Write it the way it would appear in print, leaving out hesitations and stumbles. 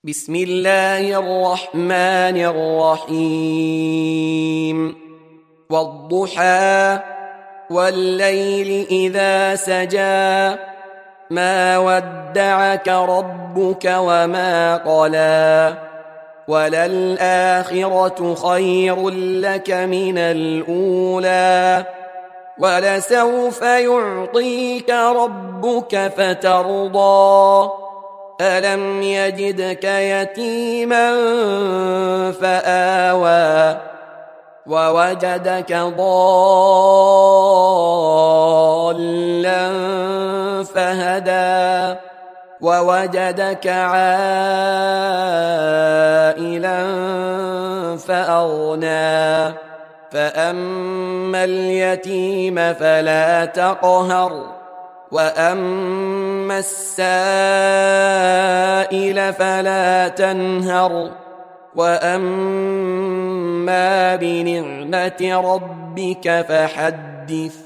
بسم الله الرحمن الرحيم والضحى والليل إذا سجى ما ودعك ربك وما قلى وللآخرة خير لك من الأولى ولسوف يعطيك ربك فترضى ألم يجدك يتيما فآوى ووجدك ضالا فهدى ووجدك عائلا فأغنى فأما اليتيم فلا تقهر وأما السائل فلا تنهر وأما بنعمة ربك فحدث